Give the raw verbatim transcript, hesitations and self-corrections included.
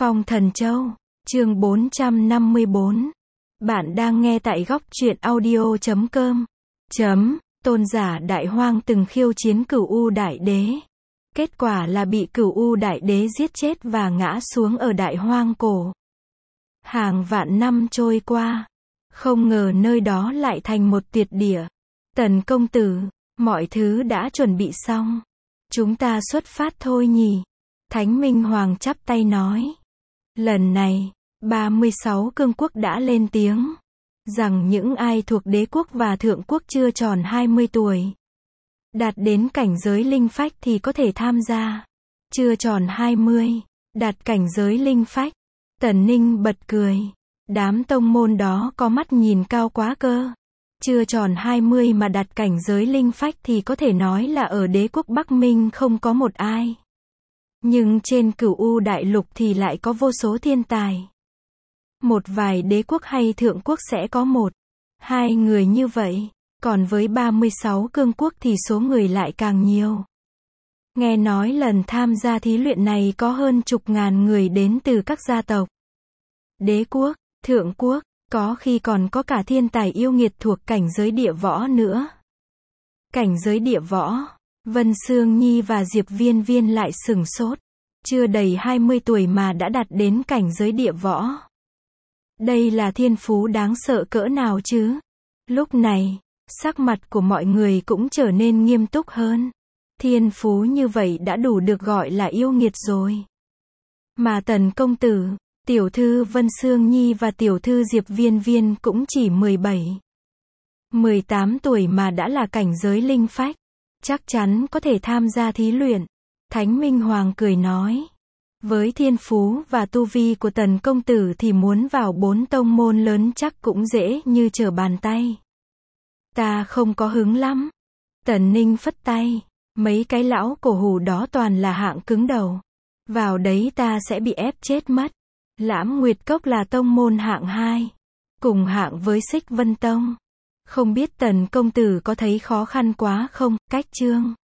Phong Thần Châu, chương bốn trăm năm mươi bốn. Bạn đang nghe tại góc truyện audio chấm com. Chấm, tôn giả Đại Hoang từng khiêu chiến Cửu U Đại Đế. Kết quả là bị Cửu U Đại Đế giết chết và ngã xuống ở Đại Hoang cổ. Hàng vạn năm trôi qua, không ngờ nơi đó lại thành một tuyệt địa. Tần công tử, mọi thứ đã chuẩn bị xong. Chúng ta xuất phát thôi nhỉ? Thánh Minh Hoàng chắp tay nói. Lần này, ba mươi sáu cương quốc đã lên tiếng, rằng những ai thuộc đế quốc và thượng quốc chưa tròn hai mươi tuổi, đạt đến cảnh giới linh phách thì có thể tham gia. Chưa tròn hai mươi, đạt cảnh giới linh phách. Tần Ninh bật cười. Đám tông môn đó có mắt nhìn cao quá cơ. Chưa tròn hai mươi mà đạt cảnh giới linh phách thì có thể nói là ở đế quốc Bắc Minh không có một ai. Nhưng trên Cửu U Đại Lục thì lại có vô số thiên tài. Một vài đế quốc hay thượng quốc sẽ có một, hai người như vậy. Còn với ba mươi sáu cương quốc thì số người lại càng nhiều. Nghe nói lần tham gia thí luyện này có hơn chục ngàn người đến từ các gia tộc. Đế quốc, thượng quốc, có khi còn có cả thiên tài yêu nghiệt thuộc cảnh giới địa võ nữa. Cảnh giới địa võ, Vân Sương Nhi và Diệp Viên Viên lại sửng sốt. Chưa đầy hai mươi tuổi mà đã đạt đến cảnh giới địa võ. Đây là thiên phú đáng sợ cỡ nào chứ? Lúc này, sắc mặt của mọi người cũng trở nên nghiêm túc hơn. Thiên phú như vậy đã đủ được gọi là yêu nghiệt rồi. Mà Tần công tử, tiểu thư Vân Sương Nhi và tiểu thư Diệp Viên Viên cũng chỉ mười bảy, mười tám tuổi mà đã là cảnh giới linh phách. Chắc chắn có thể tham gia thí luyện. Thánh Minh Hoàng cười nói. Với thiên phú và tu vi của Tần công tử thì muốn vào bốn tông môn lớn chắc cũng dễ như trở bàn tay. Ta không có hứng lắm. Tần Ninh phất tay. Mấy cái lão cổ hủ đó toàn là hạng cứng đầu. Vào đấy ta sẽ bị ép chết mất. Lãm Nguyệt Cốc là tông môn hạng hai. Cùng hạng với Xích Vân Tông. Không biết Tần công tử có thấy khó khăn quá không? Cách chương